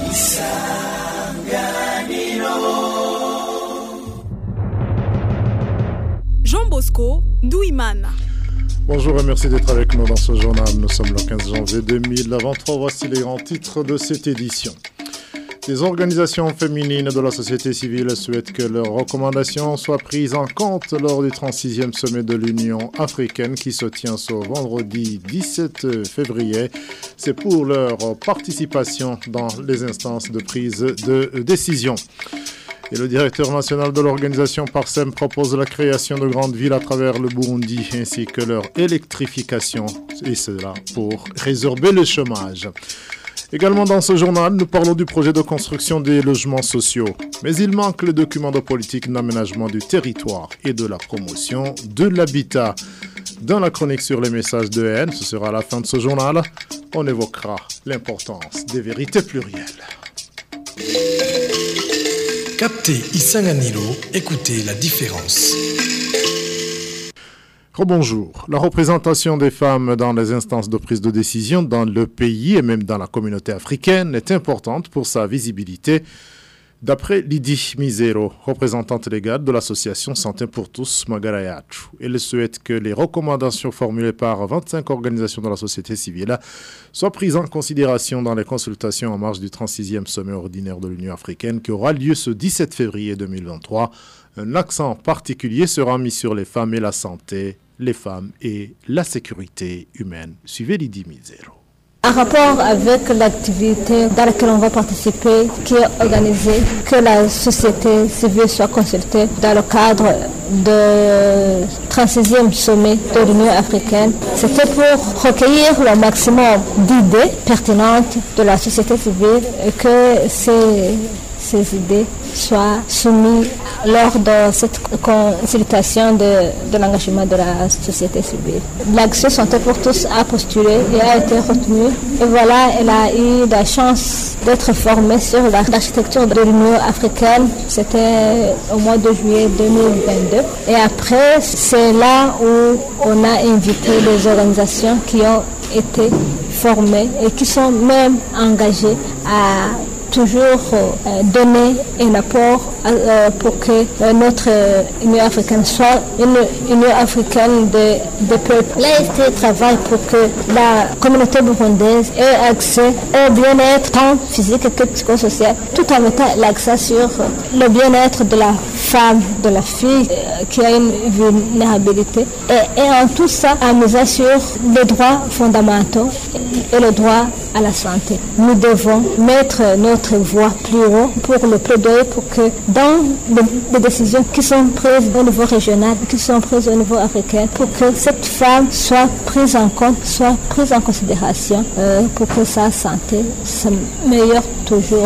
Jean Bosco Douimana. Bonjour et merci d'être avec nous dans ce journal. Nous sommes le 15 janvier 2023. Voici les grands titres de cette édition. Les organisations féminines de la société civile souhaitent que leurs recommandations soient prises en compte lors du 36e sommet de l'Union africaine qui se tient ce vendredi 17 février. C'est pour leur participation dans les instances de prise de décision. Et le directeur national de l'organisation Parsem propose la création de grandes villes à travers le Burundi ainsi que leur électrification, et cela pour résorber le chômage. Également dans ce journal, nous parlons du projet de construction des logements sociaux. Mais il manque le document de politique d'aménagement du territoire et de la promotion de l'habitat. Dans la chronique sur les messages de haine, ce sera à la fin de ce journal, on évoquera l'importance des vérités plurielles. Captez Isanganilo, écoutez la différence. Rebonjour. La représentation des femmes dans les instances de prise de décision dans le pays et même dans la communauté africaine est importante pour sa visibilité. D'après Lydie Misero, représentante légale de l'association Santé pour tous Magarayachu, elle souhaite que les recommandations formulées par 25 organisations de la société civile soient prises en considération dans les consultations en marge du 36e sommet ordinaire de l'Union africaine qui aura lieu ce 17 février 2023. Un accent particulier sera mis sur les femmes et la santé, les femmes et la sécurité humaine. Suivez Lydie Misero. En rapport avec l'activité dans laquelle on va participer, qui est organisée, que la société civile soit consultée dans le cadre du 36e sommet de l'Union africaine, c'était pour recueillir le maximum d'idées pertinentes de la société civile et que ces idées soient soumises lors de cette consultation de l'engagement de la société civile. L'action Santé pour tous a postulé et a été retenue. Et voilà, elle a eu la chance d'être formée sur l'architecture de l'Union africaine. C'était au mois de juillet 2022. Et après, c'est là où on a invité les organisations qui ont été formées et qui sont même engagées à toujours donner un apport pour que notre Union africaine soit une Union africaine des peuples. L'AST travaille pour que la communauté burundaise ait accès au bien-être tant physique que psychosocial, tout en mettant l'accent sur le bien-être de la femme, de la fille qui a une vulnérabilité et en tout ça en misant sur les droits fondamentaux et le droit à la santé. Nous devons mettre notre voix plus haut pour le plaidoyer pour que dans les décisions qui sont prises au niveau régional, qui sont prises au niveau africain, pour que cette femme soit prise en compte, soit prise en considération pour que sa santé s'améliore toujours.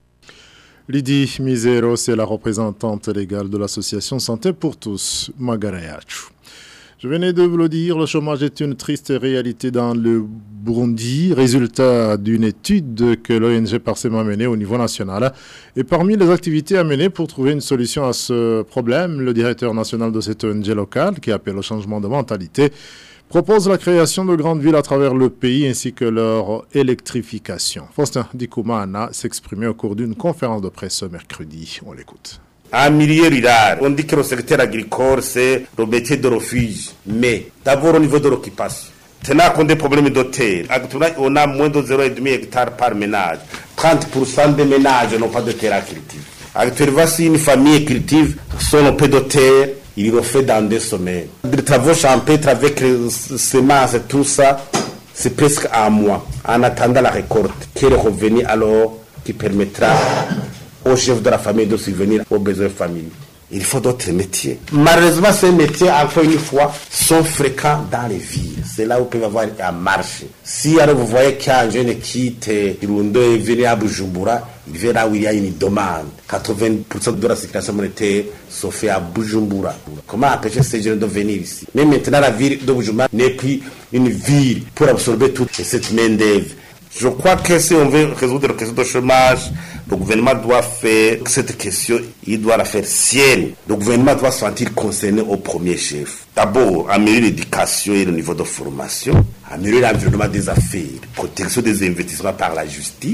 Lydie Misero, c'est la représentante légale de l'association Santé pour tous, Magarayachu. Je venais de vous le dire, le chômage est une triste réalité dans le Burundi, résultat d'une étude que l'ONG Parsem a menée au niveau national. Et parmi les activités à mener pour trouver une solution à ce problème, le directeur national de cette ONG locale, qui appelle au changement de mentalité, propose la création de grandes villes à travers le pays ainsi que leur électrification. Faustin Dikoumana s'exprimait au cours d'une conférence de presse ce mercredi. On l'écoute. En milieu rural, on dit que le secteur agricole, c'est le métier de refuge. Mais d'abord au niveau de l'occupation. Tenant compte des problèmes de terre, actuellement, on a moins de 0,5 hectare par ménage. 30% des ménages n'ont pas de terre à cultiver. Actuellement, si une famille cultive son peu de terre, il le fait dans 2 semaines. Les travaux champêtres avec les semences et tout ça, c'est presque un mois. En attendant la récolte, qui est le revenu alors qui permettra au chef de la famille de subvenir aux besoins familiaux. Il faut d'autres métiers. Malheureusement, ces métiers, encore une fois, sont fréquents dans les villes. C'est là où vous pouvez avoir un marché. Si alors vous voyez qu'un jeune quitte Kirundo et vient à Bujumbura, il vient là où il y a une demande. 80% de la circulation monétaire se fait à Bujumbura. Comment empêcher ces jeunes de venir ici? Mais maintenant, la ville de Bujumbura n'est plus une ville pour absorber toute cette main-d'œuvre. Je crois que si on veut résoudre la question du chômage, le gouvernement doit faire cette question, il doit la faire sienne. Le gouvernement doit se sentir concerné au premier chef. D'abord, améliorer l'éducation et le niveau de formation, améliorer l'environnement des affaires, protection des investissements par la justice,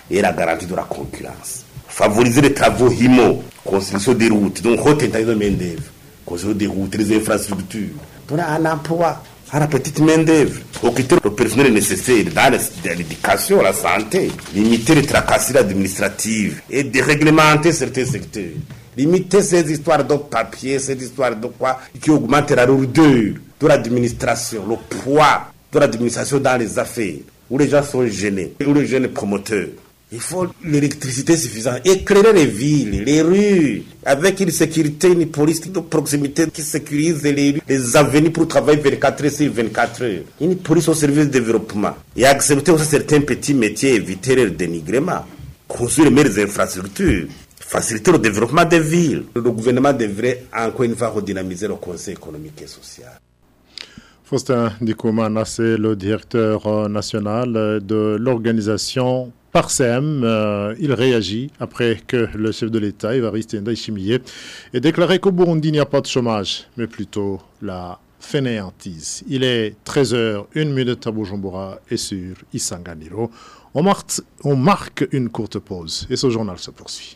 et la garantie de la concurrence. Favoriser les travaux IMO, construction des routes, donc haute intensité de main-d'œuvre, construction des routes, les infrastructures, donner un emploi à la petite main-d'œuvre, occuper le personnel nécessaire dans l'éducation, la santé, limiter les tracasseries administratives et déréglementer certains secteurs. Limiter ces histoires de papier, ces histoires de quoi qui augmentent la lourdeur de l'administration, le poids de l'administration dans les affaires, où les gens sont gênés, où les jeunes promoteurs. Il faut l'électricité suffisante, éclairer les villes, les rues, avec une sécurité, une police de proximité qui sécurise les avenues pour travailler 24 heures sur 24 heures. Une police au service du développement. Et accepter aussi certains petits métiers, éviter le dénigrement. Construire les meilleures infrastructures. Faciliter le développement des villes. Le gouvernement devrait encore une fois redynamiser le Conseil économique et social. Faustin Dikoumana, c'est le directeur national de l'organisation Parsem. Il réagit après que le chef de l'État, Évariste Ndayishimiye, ait déclaré qu'au Burundi, il n'y a pas de chômage, mais plutôt la fainéantise. Il est 13h01 à Bujumbura et sur Isanganiro. On marque une courte pause et ce journal se poursuit.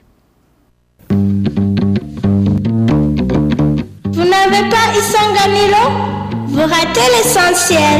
Vous n'avez pas Isanganiro? Vous ratez l'essentiel.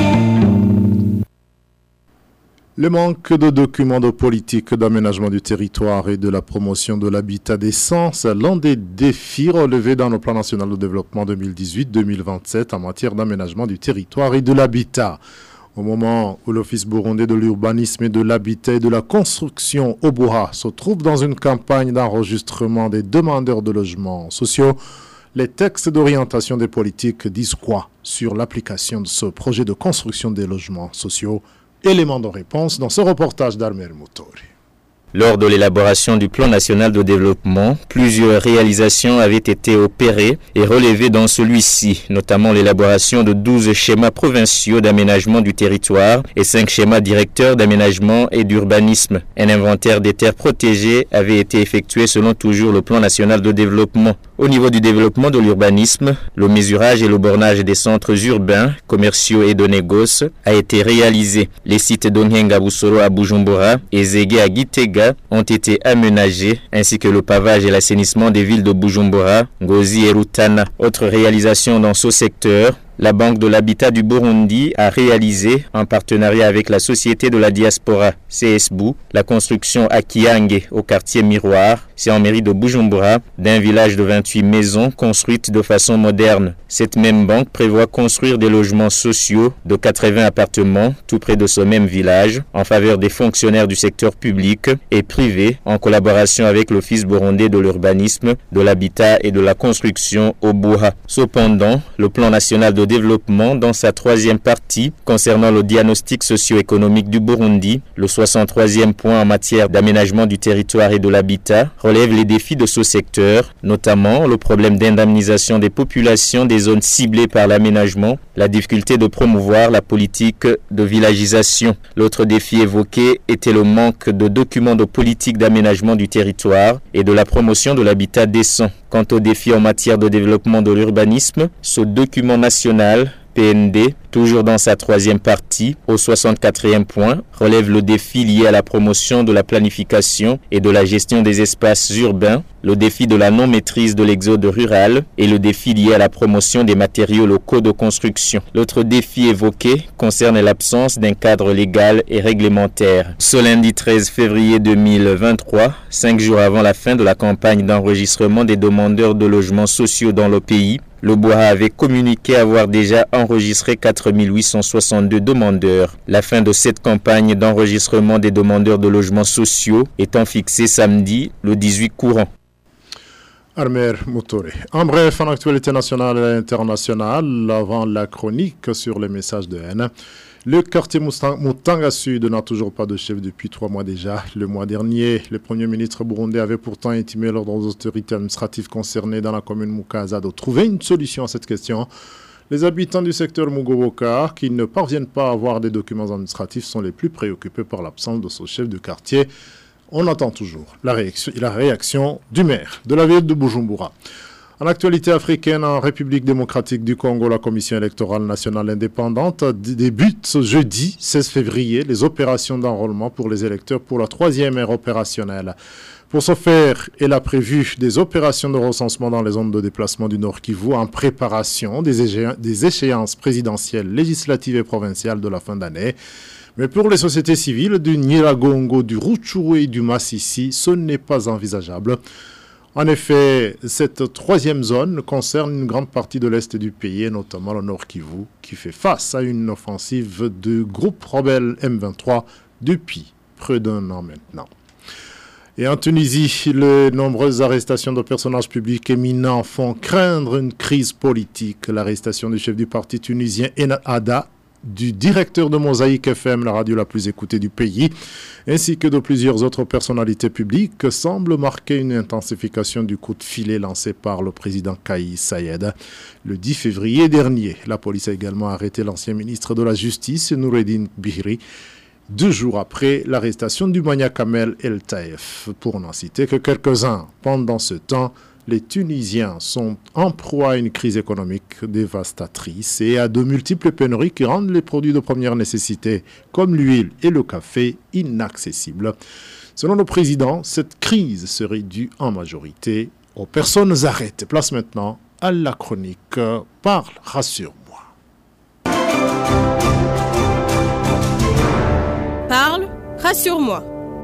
Le manque de documents de politique d'aménagement du territoire et de la promotion de l'habitat décent, c'est l'un des défis relevés dans le plan national de développement 2018-2027 en matière d'aménagement du territoire et de l'habitat. Au moment où l'Office burundais de l'urbanisme et de l'habitat et de la construction Obuha se trouve dans une campagne d'enregistrement des demandeurs de logements sociaux, les textes d'orientation des politiques disent quoi sur l'application de ce projet de construction des logements sociaux? Élément de réponse dans ce reportage d'Armer Moutori. Lors de l'élaboration du plan national de développement, plusieurs réalisations avaient été opérées et relevées dans celui-ci, notamment l'élaboration de 12 schémas provinciaux d'aménagement du territoire et 5 schémas directeurs d'aménagement et d'urbanisme. Un inventaire des terres protégées avait été effectué selon toujours le plan national de développement. Au niveau du développement de l'urbanisme, le mesurage et le bornage des centres urbains, commerciaux et de négoces a été réalisé. Les sites d'Onyenga Busoro à Bujumbura et Zégué à Gitega ont été aménagés, ainsi que le pavage et l'assainissement des villes de Bujumbura, Ngozi et Rutana. Autre réalisation dans ce secteur, la Banque de l'Habitat du Burundi a réalisé, en partenariat avec la Société de la Diaspora, CSBU, la construction à Kiange, au quartier Miroir, c'est en mairie de Bujumbura, d'un village de 28 maisons construites de façon moderne. Cette même banque prévoit construire des logements sociaux de 80 appartements, tout près de ce même village, en faveur des fonctionnaires du secteur public et privé, en collaboration avec l'Office burundais de l'urbanisme, de l'habitat et de la construction Obuha. Cependant, le plan national de développement, dans sa 3e partie, concernant le diagnostic socio-économique du Burundi, le 63e point en matière d'aménagement du territoire et de l'habitat, relève les défis de ce secteur, notamment le problème d'indemnisation des populations des zones ciblées par l'aménagement, la difficulté de promouvoir la politique de villagisation. L'autre défi évoqué était le manque de documents de politique d'aménagement du territoire et de la promotion de l'habitat décent. Quant aux défis en matière de développement de l'urbanisme, ce document national, PND, toujours dans sa 3e partie, au 64e point, relève le défi lié à la promotion de la planification et de la gestion des espaces urbains, le défi de la non-maîtrise de l'exode rural et le défi lié à la promotion des matériaux locaux de construction. L'autre défi évoqué concerne l'absence d'un cadre légal et réglementaire. Ce lundi 13 février 2023, 5 jours avant la fin de la campagne d'enregistrement des demandeurs de logements sociaux dans le pays, le Burundi avait communiqué avoir déjà enregistré 4862 demandeurs. La fin de cette campagne d'enregistrement des demandeurs de logements sociaux étant fixée samedi, le 18 courant. Armer Moutori. En bref, en actualité nationale et internationale, avant la chronique sur les messages de haine, le quartier Mutanga Sud n'a toujours pas de chef depuis 3 mois déjà. Le mois dernier, le Premier ministre burundais avait pourtant intimé l'ordre aux autorités administratives concernées dans la commune Mukaza de trouver une solution à cette question. Les habitants du secteur Mugoboka, qui ne parviennent pas à avoir des documents administratifs, sont les plus préoccupés par l'absence de ce chef de quartier. On attend toujours la réaction du maire de la ville de Bujumbura. En actualité africaine, en République démocratique du Congo, la Commission électorale nationale indépendante débute ce jeudi 16 février les opérations d'enrôlement pour les électeurs pour la 3e ère opérationnelle. Pour ce faire, elle a prévu des opérations de recensement dans les zones de déplacement du Nord Kivu en préparation des échéances présidentielles, législatives et provinciales de la fin d'année. Mais pour les sociétés civiles du Nyiragongo, du Rutshuru et du Masisi, ce n'est pas envisageable. En effet, cette 3e zone concerne une grande partie de l'Est du pays, et notamment le Nord Kivu, qui fait face à une offensive de groupe rebelle M23 depuis près d'un an maintenant. Et en Tunisie, les nombreuses arrestations de personnages publics éminents font craindre une crise politique. L'arrestation du chef du parti tunisien Ennahda, du directeur de Mosaïque FM, la radio la plus écoutée du pays, ainsi que de plusieurs autres personnalités publiques, semble marquer une intensification du coup de filet lancé par le président Kais Saied. Le 10 février dernier, la police a également arrêté l'ancien ministre de la Justice, Noureddine Bihri, 2 jours après l'arrestation du maniaque Kamel El Taïf, pour n'en citer que quelques-uns. Pendant ce temps, les Tunisiens sont en proie à une crise économique dévastatrice et à de multiples pénuries qui rendent les produits de première nécessité, comme l'huile et le café, inaccessibles. Selon le président, cette crise serait due en majorité aux personnes arrêtées. Place maintenant à la chronique « Parle, rassure-moi ». Parle, rassure-moi.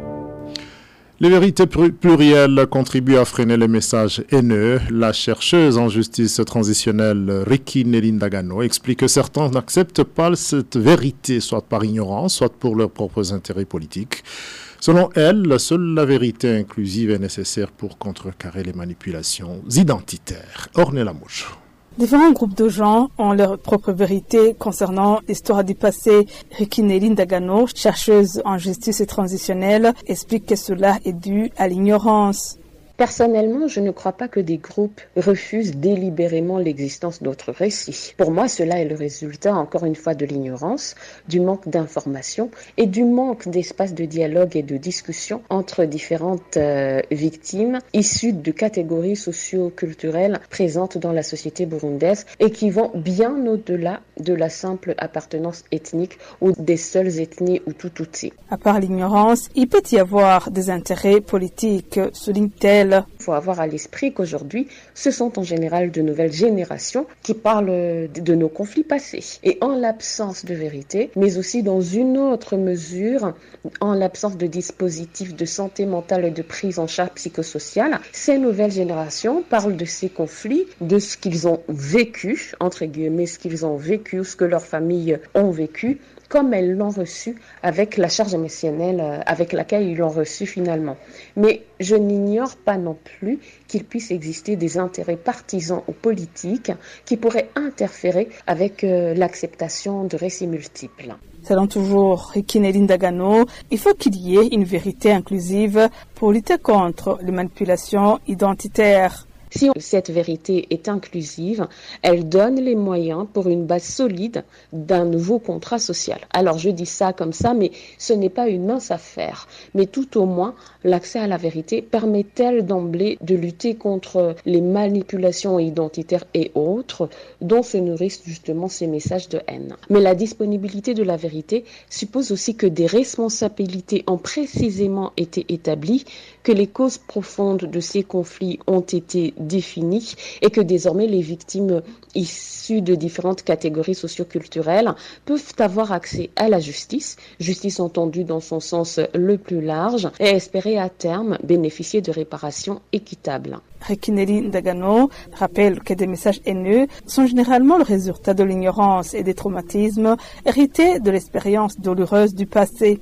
Les vérités plurielles contribuent à freiner les messages haineux. La chercheuse en justice transitionnelle Riki Nelindagano explique que certains n'acceptent pas cette vérité, soit par ignorance, soit pour leurs propres intérêts politiques. Selon elle, seule la vérité inclusive est nécessaire pour contrecarrer les manipulations identitaires. Ornella Mouche. Différents groupes de gens ont leur propre vérité concernant l'histoire du passé. Riki Nelindagano, chercheuse en justice transitionnelle, explique que cela est dû à l'ignorance. Personnellement, je ne crois pas que des groupes refusent délibérément l'existence d'autres récits. Pour moi, cela est le résultat, encore une fois, de l'ignorance, du manque d'information et du manque d'espace de dialogue et de discussion entre différentes victimes issues de catégories socio-culturelles présentes dans la société burundaise et qui vont bien au-delà de la simple appartenance ethnique ou des seules ethnies ou tout-outils. À part l'ignorance, il peut y avoir des intérêts politiques, souligne-t-elle. Il faut avoir à l'esprit qu'aujourd'hui, ce sont en général de nouvelles générations qui parlent de nos conflits passés. Et en l'absence de vérité, mais aussi dans une autre mesure, en l'absence de dispositifs de santé mentale et de prise en charge psychosociale, ces nouvelles générations parlent de ces conflits, de ce qu'ils ont vécu, entre guillemets, ce qu'ils ont vécu ou ce que leurs familles ont vécu, comme elles l'ont reçu, avec la charge émotionnelle avec laquelle ils l'ont reçu finalement. Mais je n'ignore pas non plus qu'il puisse exister des intérêts partisans ou politiques qui pourraient interférer avec l'acceptation de récits multiples. Selon toujours Riki Nelindagano, il faut qu'il y ait une vérité inclusive pour lutter contre les manipulations identitaires. Si cette vérité est inclusive, elle donne les moyens pour une base solide d'un nouveau contrat social. Alors je dis ça comme ça, mais ce n'est pas une mince affaire. Mais tout au moins, l'accès à la vérité permet-elle d'emblée de lutter contre les manipulations identitaires et autres dont se nourrissent justement ces messages de haine. Mais la disponibilité de la vérité suppose aussi que des responsabilités ont précisément été établies, que les causes profondes de ces conflits ont été définies et que désormais les victimes issues de différentes catégories socioculturelles peuvent avoir accès à la justice entendue dans son sens le plus large, et espérer à terme bénéficier de réparations équitables. Riki Nelindagano rappelle que des messages haineux sont généralement le résultat de l'ignorance et des traumatismes hérités de l'expérience douloureuse du passé.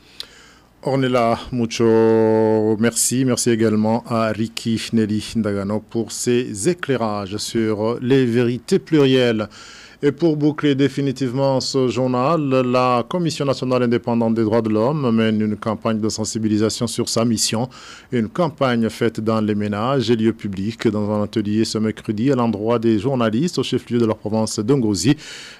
Ornella Mucho, merci également à Riki Nelindagano pour ses éclairages sur les vérités plurielles. Et pour boucler définitivement ce journal, la Commission nationale indépendante des droits de l'homme mène une campagne de sensibilisation sur sa mission. Une campagne faite dans les ménages et lieux publics dans un atelier ce mercredi à l'endroit des journalistes au chef-lieu de la province d'Ngozi.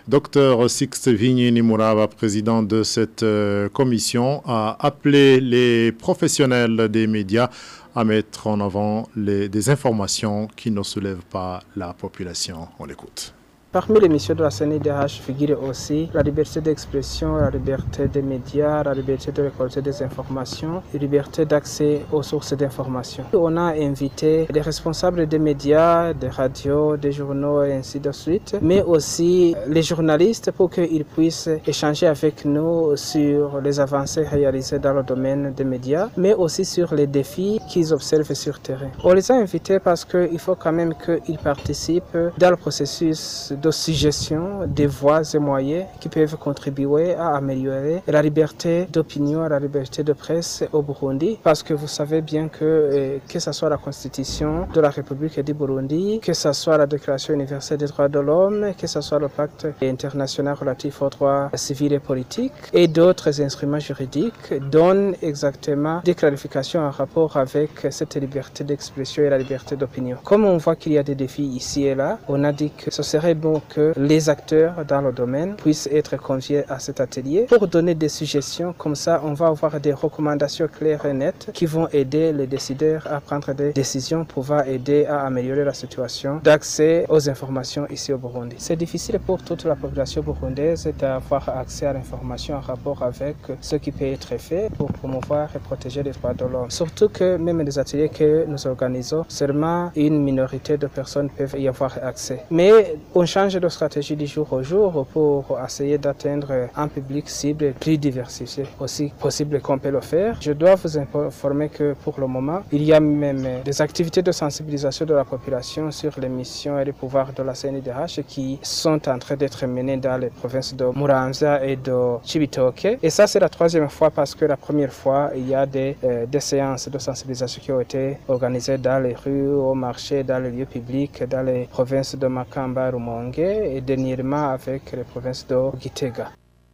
Dr Sixte Vigny-Nimuraba, président de cette commission, a appelé les professionnels des médias à mettre en avant des informations qui ne soulèvent pas la population. On l'écoute. Parmi les missions de la CNIDH figure aussi la liberté d'expression, la liberté des médias, la liberté de récolter des informations, la liberté d'accès aux sources d'informations. On a invité les responsables des médias, des radios, des journaux et ainsi de suite, mais aussi les journalistes pour qu'ils puissent échanger avec nous sur les avancées réalisées dans le domaine des médias, mais aussi sur les défis qu'ils observent sur terrain. On les a invités parce qu'il faut quand même qu'ils participent dans le processus de suggestion des voies et moyens qui peuvent contribuer à améliorer la liberté d'opinion, la liberté de presse au Burundi, parce que vous savez bien que ce soit la Constitution de la République du Burundi, que ce soit la Déclaration universelle des droits de l'homme, que ce soit le pacte international relatif aux droits civils et politiques et d'autres instruments juridiques donnent exactement des clarifications en rapport avec cette liberté d'expression et la liberté d'opinion. Comme on voit qu'il y a des défis ici et là, on a dit que ce serait bon que les acteurs dans le domaine puissent être conviés à cet atelier pour donner des suggestions. Comme ça, on va avoir des recommandations claires et nettes qui vont aider les décideurs à prendre des décisions pouvant aider à améliorer la situation d'accès aux informations ici au Burundi. C'est difficile pour toute la population burundaise d'avoir accès à l'information en rapport avec ce qui peut être fait pour promouvoir et protéger les droits de l'homme. Surtout que même les ateliers que nous organisons, seulement une minorité de personnes peuvent y avoir accès. Mais on change de stratégie du jour au jour pour essayer d'atteindre un public cible plus diversifié aussi possible qu'on peut le faire. Je dois vous informer que pour le moment, il y a même des activités de sensibilisation de la population sur les missions et les pouvoirs de la CNIDH qui sont en train d'être menées dans les provinces de Muramvya et de Cibitoke. Et ça, c'est la troisième fois parce que la première fois, il y a des séances de sensibilisation qui ont été organisées dans les rues, au marché, dans les lieux publics, dans les provinces de Makamba, Rumonge et dernièrement avec les provinces de Gitega.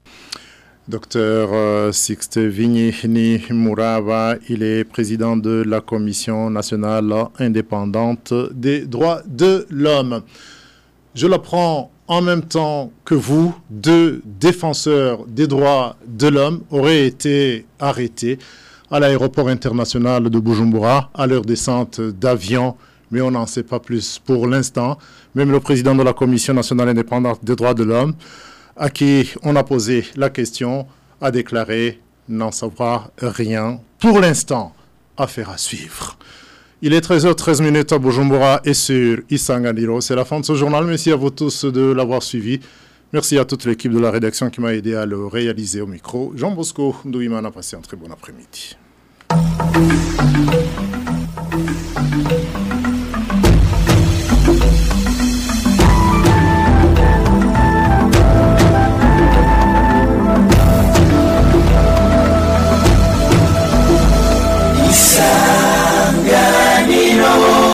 Docteur Sixte Vigny-Nimuraba, il est président de la Commission nationale indépendante des droits de l'homme. Je l'apprends en même temps que vous, 2 défenseurs des droits de l'homme auraient été arrêtés à l'aéroport international de Bujumbura à leur descente d'avion. Mais on n'en sait pas plus pour l'instant. Même le président de la Commission nationale indépendante des droits de l'homme, à qui on a posé la question, a déclaré n'en savoir rien. Pour l'instant, affaire à suivre. Il est 13h13 à Bujumbura et sur Isanganiro. C'est la fin de ce journal. Merci à vous tous de l'avoir suivi. Merci à toute l'équipe de la rédaction qui m'a aidé à le réaliser au micro. Jean Bosco Ndouimana, passez un très bon après-midi.